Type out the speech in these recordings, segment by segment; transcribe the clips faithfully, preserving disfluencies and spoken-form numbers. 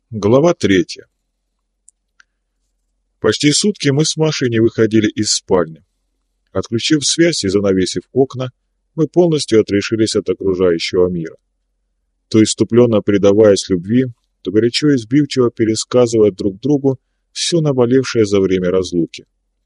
Глава третья. Почти сутки мы с Машей не выходили из спальни. Отключив связь и занавесив окна, мы полностью отрешились от окружающего мира. То иступленно предаваясь любви, то горячо и сбивчиво пересказывая друг другу все наболевшее за время разлуки.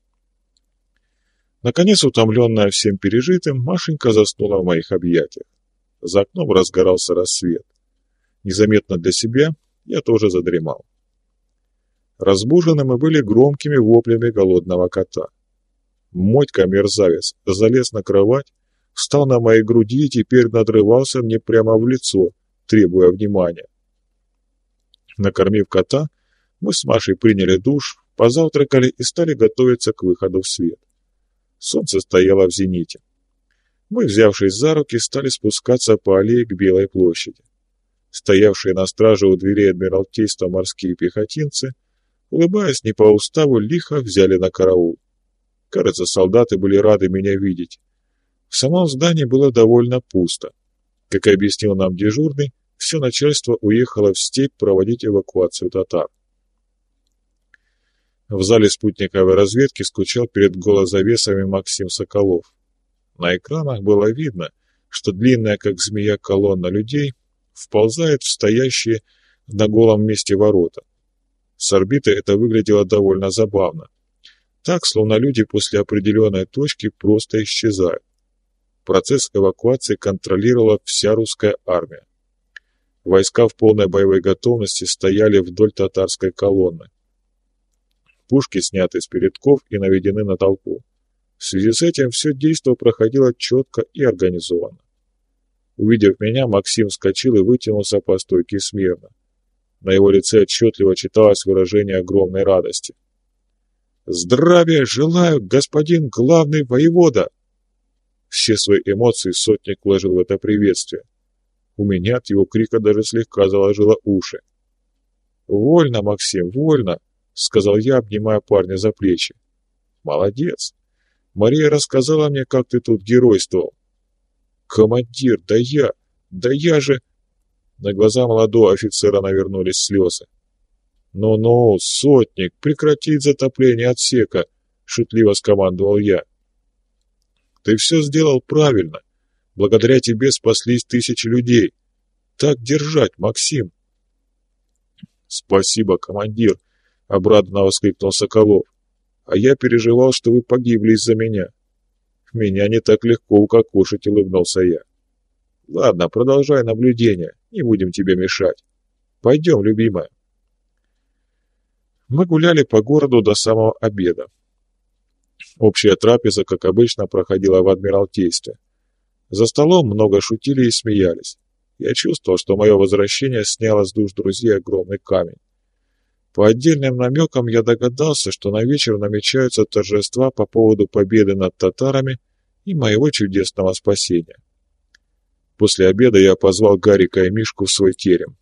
Наконец, утомленная всем пережитым, Машенька заснула в моих объятиях. За окном разгорался рассвет. Незаметно для себя я тоже задремал. Разбужены мы были громкими воплями голодного кота. Мотька, мерзавец, залез на кровать, встал на моей груди и теперь надрывался мне прямо в лицо, требуя внимания. Накормив кота, мы с Машей приняли душ, позавтракали и стали готовиться к выходу в свет. Солнце стояло в зените. Мы, взявшись за руки, стали спускаться по аллее к Белой площади. Стоявшие на страже у дверей Адмиралтейства морские пехотинцы, улыбаясь не по уставу, лихо взяли на караул. Кажется, солдаты были рады меня видеть. В самом здании было довольно пусто. Как объяснил нам дежурный, все начальство уехало в степь проводить эвакуацию татар. В зале спутниковой разведки скучал перед голозавесами Максим Соколов. На экранах было видно, что длинная, как змея, колонна людей вползает в стоящие на голом месте ворота. С орбиты это выглядело довольно забавно. Так, словно люди после определенной точки просто исчезают. Процесс эвакуации контролировала вся русская армия. Войска в полной боевой готовности стояли вдоль татарской колонны. Пушки сняты с передков и наведены на толпу. В связи с этим все действо проходило четко и организованно. Увидев меня, Максим вскочил и вытянулся по стойке смирно. На его лице отчетливо читалось выражение огромной радости. «Здравия желаю, господин главный воевода!» Все свои эмоции сотник вложил в это приветствие. У меня от его крика даже слегка заложило уши. «Вольно, Максим, вольно!» — сказал я, обнимая парня за плечи. «Молодец! Мария рассказала мне, как ты тут геройствовал». «Командир, да я, да я же...» На глаза молодого офицера навернулись слезы. «Ну-ну, сотник, прекратить затопление отсека!» — шутливо скомандовал я. «Ты все сделал правильно. Благодаря тебе спаслись тысячи людей. Так держать, Максим!» «Спасибо, командир!» — обрадованно воскликнул Соколов. «А я переживал, что вы погибли из-за меня». «Меня не так легко укокошить», — улыбнулся я. «Ладно, продолжай наблюдение, не будем тебе мешать. Пойдем, любимая». Мы гуляли по городу до самого обеда. Общая трапеза, как обычно, проходила в Адмиралтействе. За столом много шутили и смеялись. Я чувствовал, что мое возвращение сняло с душ друзей огромный камень. По отдельным намекам я догадался, что на вечер намечаются торжества по поводу победы над татарами и моего чудесного спасения. После обеда я позвал Гарика и Мишку в свой терем.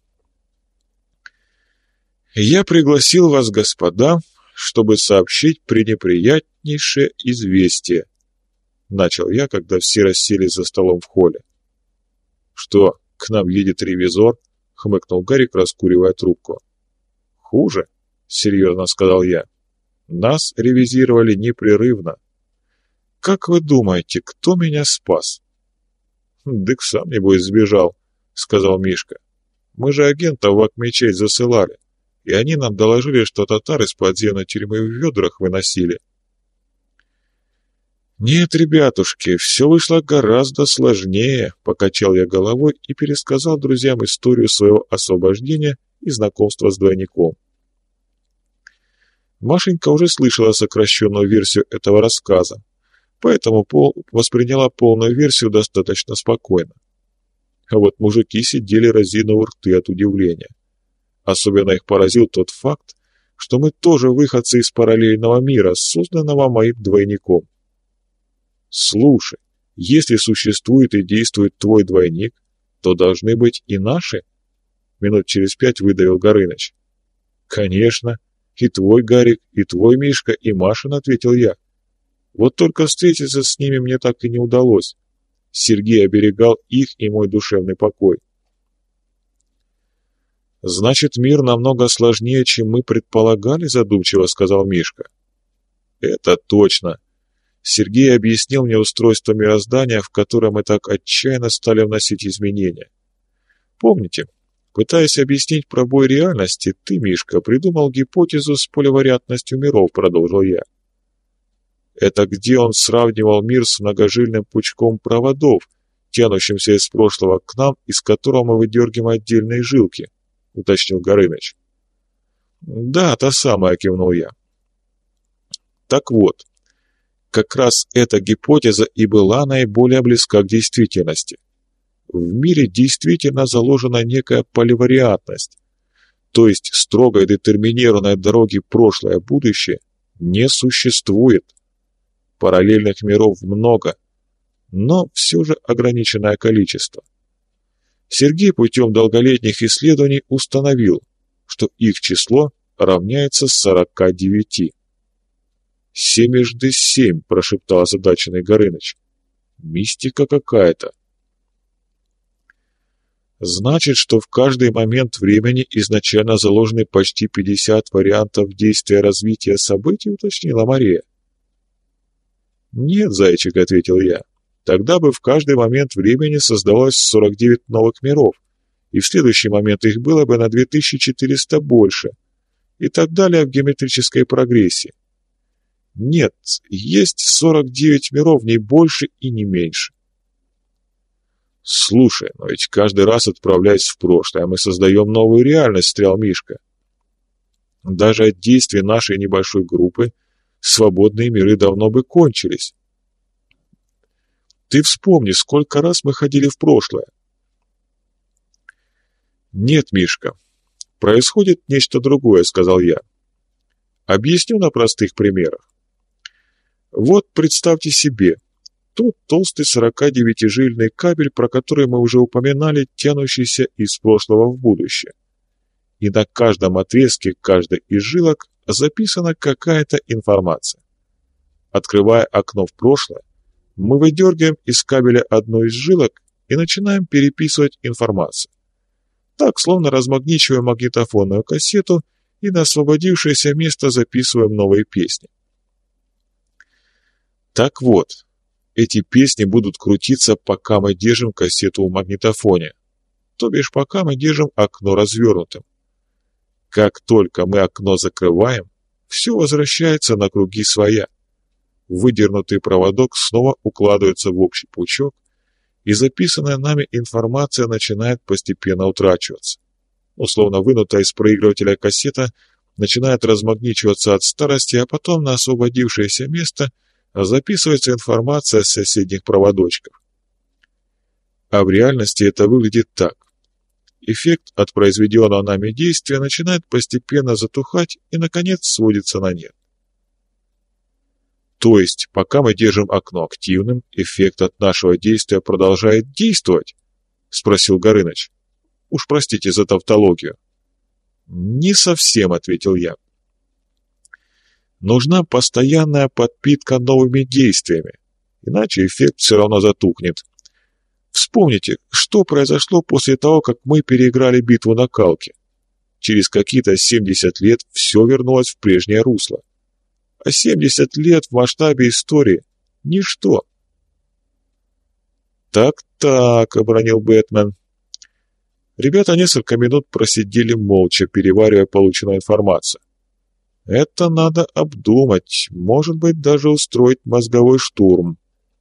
«Я пригласил вас, господа, чтобы сообщить пренеприятнейшее известие», — начал я, когда все расселись за столом в холле. «Что, к нам едет ревизор?» — хмыкнул Гарик, раскуривая трубку. «Хуже», — серьезно сказал я. «Нас ревизировали непрерывно. Как вы думаете, кто меня спас?» «Дык сам, небось, сбежал», — сказал Мишка. «Мы же агентов в Акмечеть засылали, и они нам доложили, что татары из подземной тюрьмы в ведрах выносили». «Нет, ребятушки, все вышло гораздо сложнее», — покачал я головой и пересказал друзьям историю своего освобождения и знакомства с двойником. Машенька уже слышала сокращенную версию этого рассказа, поэтому пол восприняла полную версию достаточно спокойно. А вот мужики сидели разинув рты от удивления. Особенно их поразил тот факт, что мы тоже выходцы из параллельного мира, созданного моим двойником. «Слушай, если существует и действует твой двойник, то должны быть и наши?» Минут через пять выдавил Горыныч. «Конечно, и твой Гарик, и твой Мишка, и Машин», — ответил я. «Вот только встретиться с ними мне так и не удалось. Сергей оберегал их и мой душевный покой». «Значит, мир намного сложнее, чем мы предполагали», — задумчиво сказал Мишка. «Это точно. Сергей объяснил мне устройство мироздания, в которое мы так отчаянно стали вносить изменения. Помните, пытаясь объяснить пробой реальности, ты, Мишка, придумал гипотезу с поливариантностью миров», — продолжил я. «Это где он сравнивал мир с многожильным пучком проводов, тянущимся из прошлого к нам, из которого мы выдергиваем отдельные жилки», — уточнил Горыныч. «Да, та самая», — кивнул я. «Так вот, как раз эта гипотеза и была наиболее близка к действительности. В мире действительно заложена некая поливариантность, то есть строго детерминированной дороги прошлое-будущее не существует. Параллельных миров много, но все же ограниченное количество. Сергей путем долголетних исследований установил, что их число равняется сорока девяти. «Семежды семь», — прошептал озадаченный Горыныч. «Мистика какая-то». «Значит, что в каждый момент времени изначально заложены почти пятьдесят вариантов действия развития событий», — уточнила Мария. «Нет, зайчик», — ответил я. «Тогда бы в каждый момент времени создавалось сорок девять новых миров, и в следующий момент их было бы на две тысячи четыреста больше, и так далее в геометрической прогрессии. Нет, есть сорок девять миров, не больше и не меньше». «Слушай, но ведь каждый раз, отправляясь в прошлое, мы создаем новую реальность», — встрял Мишка. «Даже от действий нашей небольшой группы свободные миры давно бы кончились. Ты вспомни, сколько раз мы ходили в прошлое». «Нет, Мишка, происходит нечто другое», — сказал я. «Объясню на простых примерах. Вот представьте себе, тот толстый сорокадевятижильный кабель, про который мы уже упоминали, тянущийся из прошлого в будущее. И на каждом отрезке каждой из жилок записана какая-то информация. Открывая окно в прошлое, мы выдергиваем из кабеля одну из жилок и начинаем переписывать информацию. Так, словно размагничиваем магнитофонную кассету и на освободившееся место записываем новые песни. Так вот, эти песни будут крутиться, пока мы держим кассету в магнитофоне, то бишь пока мы держим окно развернутым. Как только мы окно закрываем, все возвращается на круги своя. Выдернутый проводок снова укладывается в общий пучок, и записанная нами информация начинает постепенно утрачиваться. Условно вынутая из проигрывателя кассета начинает размагничиваться от старости, а потом на освободившееся место записывается информация с соседних проводочков. А в реальности это выглядит так. Эффект от произведенного нами действия начинает постепенно затухать и, наконец, сводится на нет. То есть, пока мы держим окно активным, эффект от нашего действия продолжает действовать? Спросил Горыныч. Уж простите за тавтологию. Не совсем, ответил я. Нужна постоянная подпитка новыми действиями, иначе эффект все равно затухнет. Вспомните, что произошло после того, как мы переиграли битву на Калке. Через какие-то семьдесят лет все вернулось в прежнее русло. А семьдесят лет в масштабе истории – ничто. «Так-так», – обронил Бэтмен. Ребята несколько минут просидели молча, переваривая полученную информацию. «Это надо обдумать, может быть, даже устроить мозговой штурм».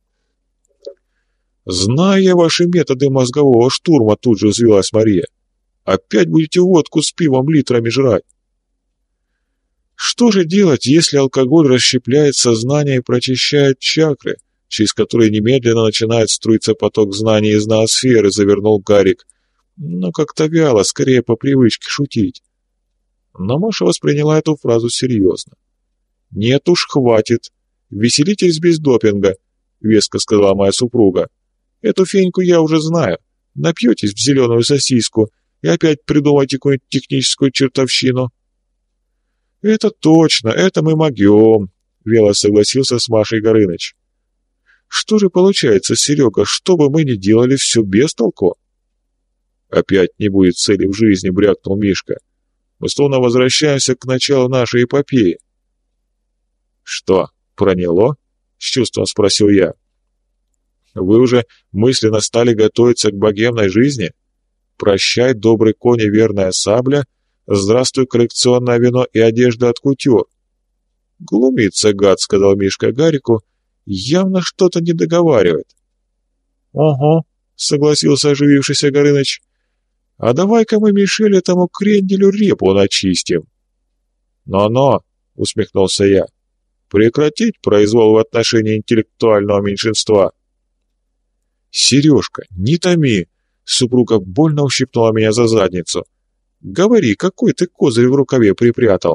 «Зная ваши методы мозгового штурма», — тут же взвилась Мария, — «опять будете водку с пивом литрами жрать». Что же делать, если алкоголь расщепляет сознание и прочищает чакры, через которые немедленно начинает струиться поток знаний из ноосферы, завернул Гарик, но как-то вяло, скорее по привычке шутить. Но Маша восприняла эту фразу серьезно. «Нет уж, хватит. Веселитесь без допинга», — веско сказала моя супруга. «Эту феньку я уже знаю. Напьетесь в зеленую сосиску и опять придумайте какую-нибудь техническую чертовщину». «Это точно, это мы могем», — вяло согласился с Машей Горыныч. «Что же получается, Серега, что бы мы ни делали, все без толку?» «Опять не будет цели в жизни», — брякнул Мишка. «Мы словно возвращаемся к началу нашей эпопеи». «Что, проняло?» — с чувством спросил я. «Вы уже мысленно стали готовиться к богемной жизни? Прощай, добрый конь и верная сабля, здравствуй, коллекционное вино и одежда от кутюр». «Глумится, гад», — сказал Мишка Гарику, — «явно что-то не договаривает». «Ого», — согласился оживившийся Горыныч, — «а давай-ка мы, Мишель, этому кренделю репу начистим». «Но-но», — усмехнулся я, — «прекратить произвол в отношении интеллектуального меньшинства». «Сережка, не томи!» — супруга больно ущипнула меня за задницу. «Говори, какой ты козырь в рукаве припрятал?»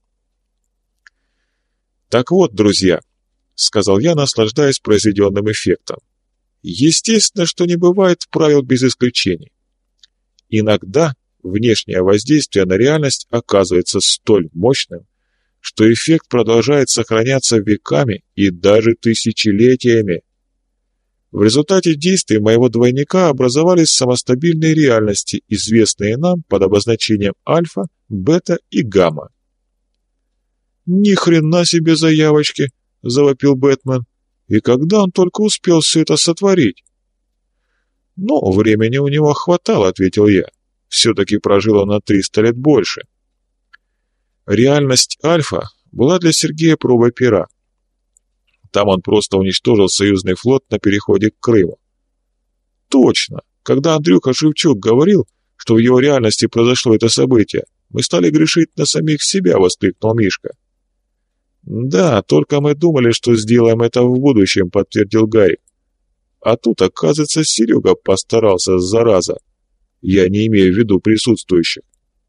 «Так вот, друзья», — сказал я, наслаждаясь произведенным эффектом, — «естественно, что не бывает правил без исключений. Иногда внешнее воздействие на реальность оказывается столь мощным, что эффект продолжает сохраняться веками и даже тысячелетиями. В результате действий моего двойника образовались самостабильные реальности, известные нам под обозначением альфа, бета и гамма. «Ни хрена себе заявочки!» — завопил Бэтмен. «И когда он только успел все это сотворить?» «Ну, времени у него хватало», — ответил я. «Все-таки прожил он на триста лет больше». Реальность альфа была для Сергея пробой пера. Там он просто уничтожил союзный флот на переходе к Крыму. Точно! Когда Андрюха Шевчук говорил, что в его реальности произошло это событие, мы стали грешить на самих себя, воскликнул Мишка. Да, только мы думали, что сделаем это в будущем, подтвердил Гарик. А тут, оказывается, Серега постарался, зараза. Я не имею в виду присутствующих.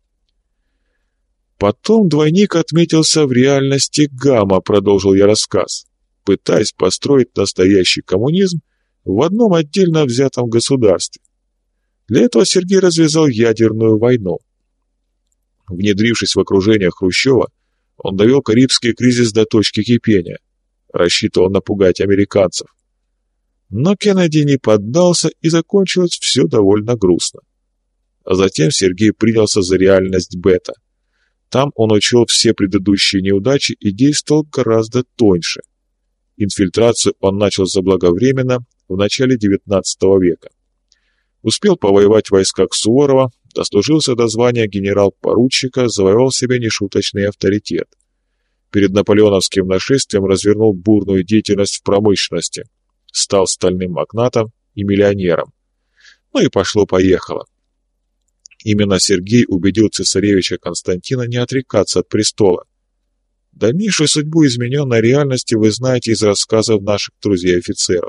Потом двойник отметился в реальности гамма, продолжил я рассказ, пытаясь построить настоящий коммунизм в одном отдельно взятом государстве. Для этого Сергей развязал ядерную войну. Внедрившись в окружение Хрущева, он довел Карибский кризис до точки кипения, рассчитывал напугать американцев. Но Кеннеди не поддался, и закончилось все довольно грустно. А затем Сергей принялся за реальность бета. Там он учел все предыдущие неудачи и действовал гораздо тоньше. Инфильтрацию он начал заблаговременно в начале девятнадцатого века. Успел повоевать в войсках Суворова, дослужился до звания генерал-поручика, завоевал себе нешуточный авторитет. Перед наполеоновским нашествием развернул бурную деятельность в промышленности, стал стальным магнатом и миллионером. Ну и пошло-поехало. Именно Сергей убедил цесаревича Константина не отрекаться от престола. Дальнейшую судьбу измененной реальности вы знаете из рассказов наших друзей-офицеров.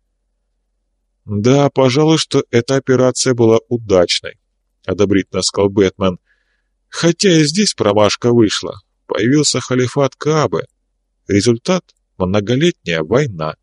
«Да, пожалуй, что эта операция была удачной», — одобрительно сказал Бэтмен. «Хотя и здесь промашка вышла. Появился халифат Каабы. Результат — многолетняя война».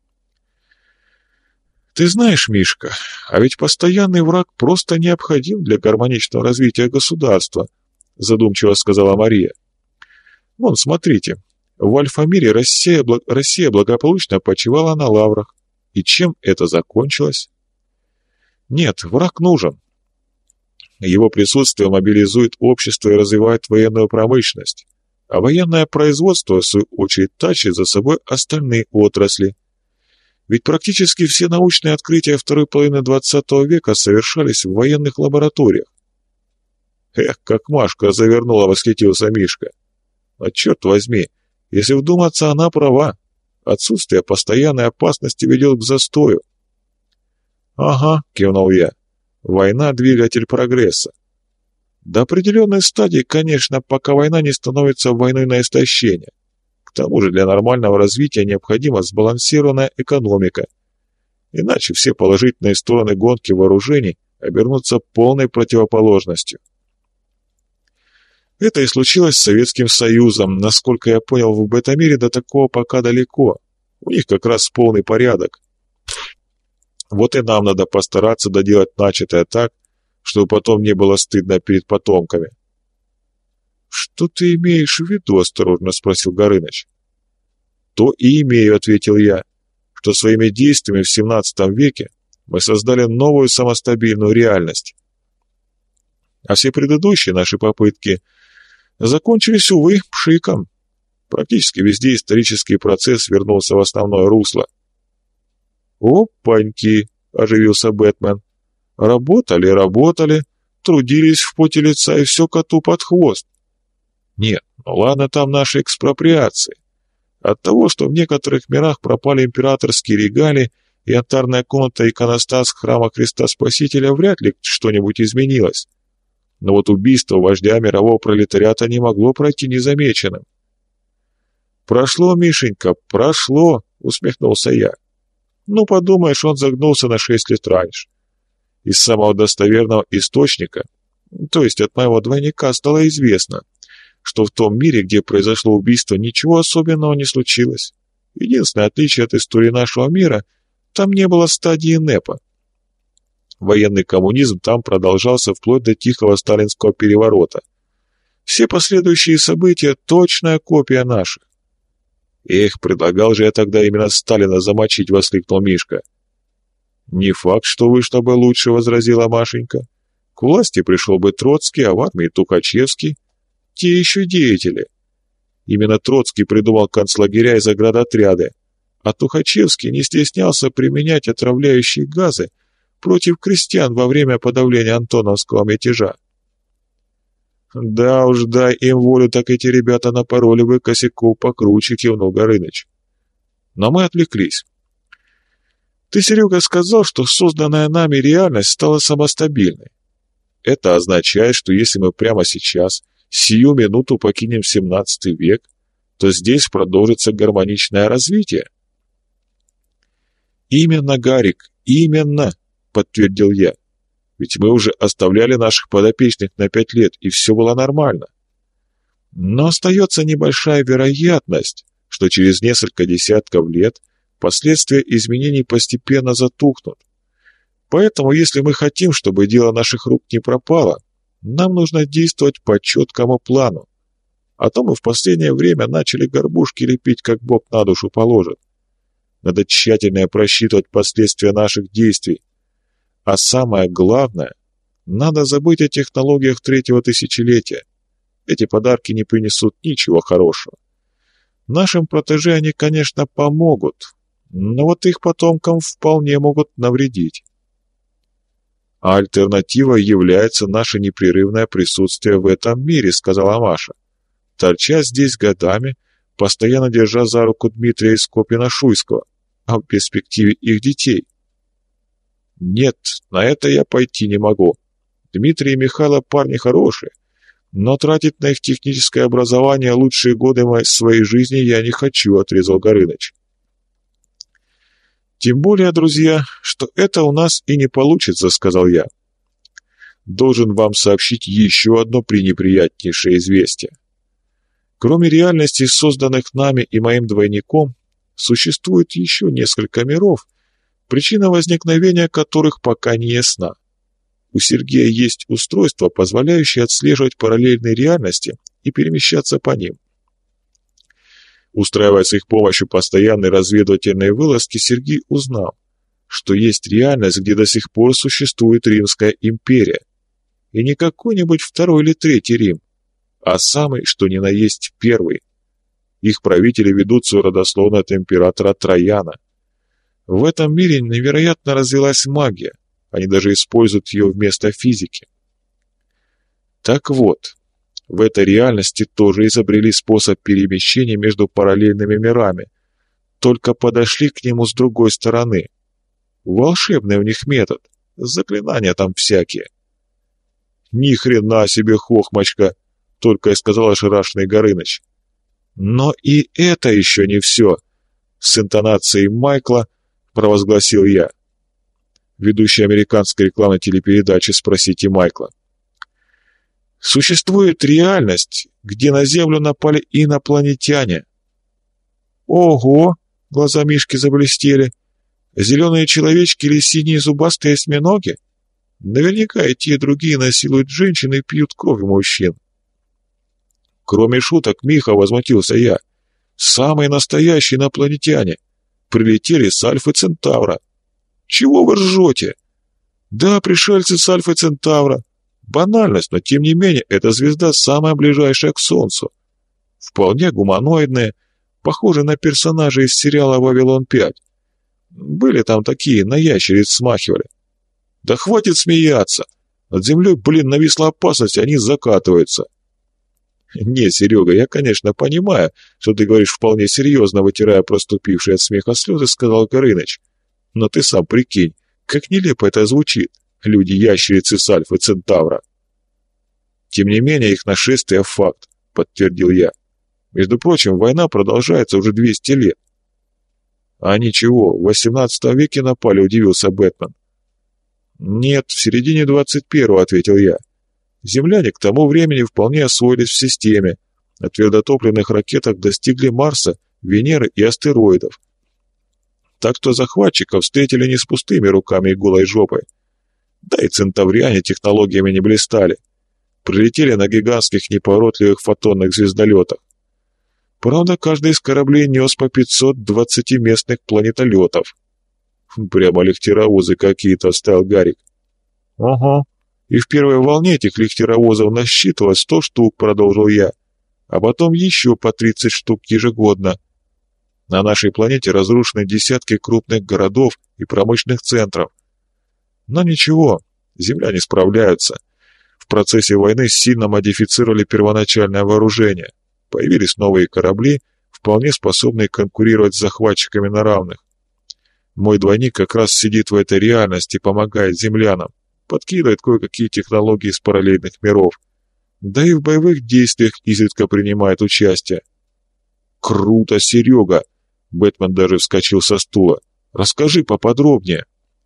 «Ты знаешь, Мишка, а ведь постоянный враг просто необходим для гармоничного развития государства», — задумчиво сказала Мария. «Вон, смотрите, в Альфа-мире Россия, благ... Россия благополучно почивала на лаврах. И чем это закончилось? Нет, враг нужен. Его присутствие мобилизует общество и развивает военную промышленность, а военное производство, в свою очередь, тащит за собой остальные отрасли. Ведь практически все научные открытия второй половины двадцатого века совершались в военных лабораториях. Эх, как Машка завернула, восхитился Мишка. А черт возьми, если вдуматься, она права. Отсутствие постоянной опасности ведет к застою. «Ага», — кивнул я, — «война — двигатель прогресса. До определенной стадии, конечно, пока война не становится войной на истощение. К тому же для нормального развития необходима сбалансированная экономика. Иначе все положительные стороны гонки вооружений обернутся полной противоположностью. Это и случилось с Советским Союзом. Насколько я понял, в бета-мире до такого пока далеко. У них как раз полный порядок. Вот и нам надо постараться доделать начатое так, чтобы потом не было стыдно перед потомками». «Что ты имеешь в виду?» — осторожно спросил Горыныч. «То и имею», — ответил я, — «что своими действиями в семнадцатом веке мы создали новую самостабильную реальность, А все предыдущие наши попытки закончились, увы, пшиком. Практически везде исторический процесс вернулся в основное русло. «Опаньки!» — оживился Бэтмен. «Работали, работали, трудились в поте лица и все коту под хвост. Нет, ну ладно там наши экспроприации. От того, что в некоторых мирах пропали императорские регалии и алтарная комната иконостас храма Христа Спасителя, вряд ли что-нибудь изменилось. Но вот убийство вождя мирового пролетариата не могло пройти незамеченным. «Прошло, Мишенька, прошло», — усмехнулся я. «Ну, подумаешь, он загнулся на шесть лет раньше. Из самого достоверного источника, то есть от моего двойника, стало известно, что в том мире, где произошло убийство, ничего особенного не случилось. Единственное отличие от истории нашего мира — там не было стадии НЭПа. Военный коммунизм там продолжался вплоть до тихого сталинского переворота. Все последующие события — точная копия наших. «Эх, предлагал же я тогда именно Сталина замочить», — воскликнул Мишка. «Не факт, что вышло бы лучше», — возразила Машенька. «К власти пришел бы Троцкий, а в армии Тухачевский. Те еще деятели. Именно Троцкий придумал концлагеря и заградотряды, а Тухачевский не стеснялся применять отравляющие газы против крестьян во время подавления Антоновского мятежа. «Да уж, дай им волю, так эти ребята напороли бы косяков покруче», — кивнул Горыныч. Но мы отвлеклись. «Ты, Серега, сказал, что созданная нами реальность стала самостабильной. Это означает, что если мы прямо сейчас, сию минуту покинем семнадцатый век, то здесь продолжится гармоничное развитие». «Именно, Гарик, именно», — подтвердил я. «Ведь мы уже оставляли наших подопечных на пять лет, и все было нормально. Но остается небольшая вероятность, что через несколько десятков лет последствия изменений постепенно затухнут. Поэтому, если мы хотим, чтобы дело наших рук не пропало, нам нужно действовать по четкому плану. А то мы в последнее время начали горбушки лепить, как Бог на душу положит. Надо тщательно просчитывать последствия наших действий. А самое главное, надо забыть о технологиях третьего тысячелетия. Эти подарки не принесут ничего хорошего. Нашим протеже они, конечно, помогут, но вот их потомкам вполне могут навредить. А альтернативой является наше непрерывное присутствие в этом мире», — сказала Маша. «Торча здесь годами, постоянно держа за руку Дмитрия и Скопина-Шуйского, а в перспективе их детей». «Нет, на это я пойти не могу. Дмитрий и Михайло парни хорошие, но тратить на их техническое образование лучшие годы моей своей жизни я не хочу», — отрезал Горыныч. «Тем более, друзья, что это у нас и не получится», — сказал я. «Должен вам сообщить еще одно пренеприятнейшее известие. Кроме реальностей, созданных нами и моим двойником, существует еще несколько миров, причина возникновения которых пока не ясна. У Сергея есть устройство, позволяющее отслеживать параллельные реальности и перемещаться по ним. Устраивая с их помощью постоянные разведывательные вылазки, Сергей узнал, что есть реальность, где до сих пор существует Римская империя. И не какой-нибудь второй или третий Рим, а самый, что ни на есть, первый. Их правители ведут свою родословную от императора Трояна. В этом мире невероятно развилась магия, они даже используют ее вместо физики. Так вот, в этой реальности тоже изобрели способ перемещения между параллельными мирами, только подошли к нему с другой стороны. Волшебный у них метод, заклинания там всякие. «Ни хрена себе, хохмочка!» — только и сказал ошарашенный Горыныч. «Но и это еще не все!» — с интонацией Майкла провозгласил я. Ведущий американской рекламной телепередачи «Спросите Майкла». Существует реальность, где на Землю напали инопланетяне. Ого! Глаза Мишки заблестели. Зеленые человечки или синие зубастые осьминоги? Наверняка и те, и другие насилуют женщин и пьют кровь мужчин. Кроме шуток, Миха, возмутился я. Самые настоящие инопланетяне. Прилетели с Альфы Центавра. Чего вы ржете? Да, пришельцы с Альфы Центавра. Банальность, но тем не менее, эта звезда самая ближайшая к Солнцу. Вполне гуманоидная, похожа на персонажей из сериала «Вавилон пять». Были там такие, на ящериц смахивали. Да хватит смеяться! Над землей, блин, нависла опасность, они закатываются. Не, Серега, я, конечно, понимаю, что ты говоришь вполне серьезно, вытирая проступившие от смеха слезы, сказал Горыныч. Но ты сам прикинь, как нелепо это звучит. Люди-ящерицы с Альфы Центавра. Тем не менее, их нашествие — факт, подтвердил я. Между прочим, война продолжается уже двести лет. А ничего, в восемнадцатом веке напали, удивился Бэтмен. Нет, в середине двадцать первого, ответил я. Земляне к тому времени вполне освоились в системе, на твердотопливных ракетах достигли Марса, Венеры и астероидов. Так что захватчиков встретили не с пустыми руками и голой жопой. Да и центавриане технологиями не блистали. Прилетели на гигантских неповоротливых фотонных звездолетах. Правда, каждый из кораблей нес по пятьсот двадцатиместных планетолетов. Прямо лихтеровозы какие-то, вставил Гарик. Ага. И в первой волне этих лихтеровозов насчитывалось сто штук, продолжил я. А потом еще по тридцать штук ежегодно. На нашей планете разрушены десятки крупных городов и промышленных центров. Но ничего, земляне справляются. В процессе войны сильно модифицировали первоначальное вооружение. Появились новые корабли, вполне способные конкурировать с захватчиками на равных. Мой двойник как раз сидит в этой реальности и помогает землянам, подкидывает кое-какие технологии из параллельных миров. Да и в боевых действиях изредка принимает участие. Круто, Серега! Бэтмен даже вскочил со стула. Расскажи поподробнее.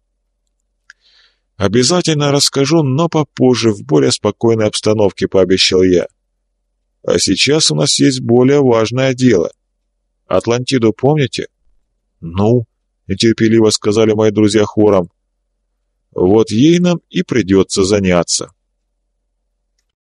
Обязательно расскажу, но попозже, в более спокойной обстановке, пообещал я. А сейчас у нас есть более важное дело. Атлантиду помните? Ну, нетерпеливо сказали мои друзья хором. Вот ей нам и придется заняться.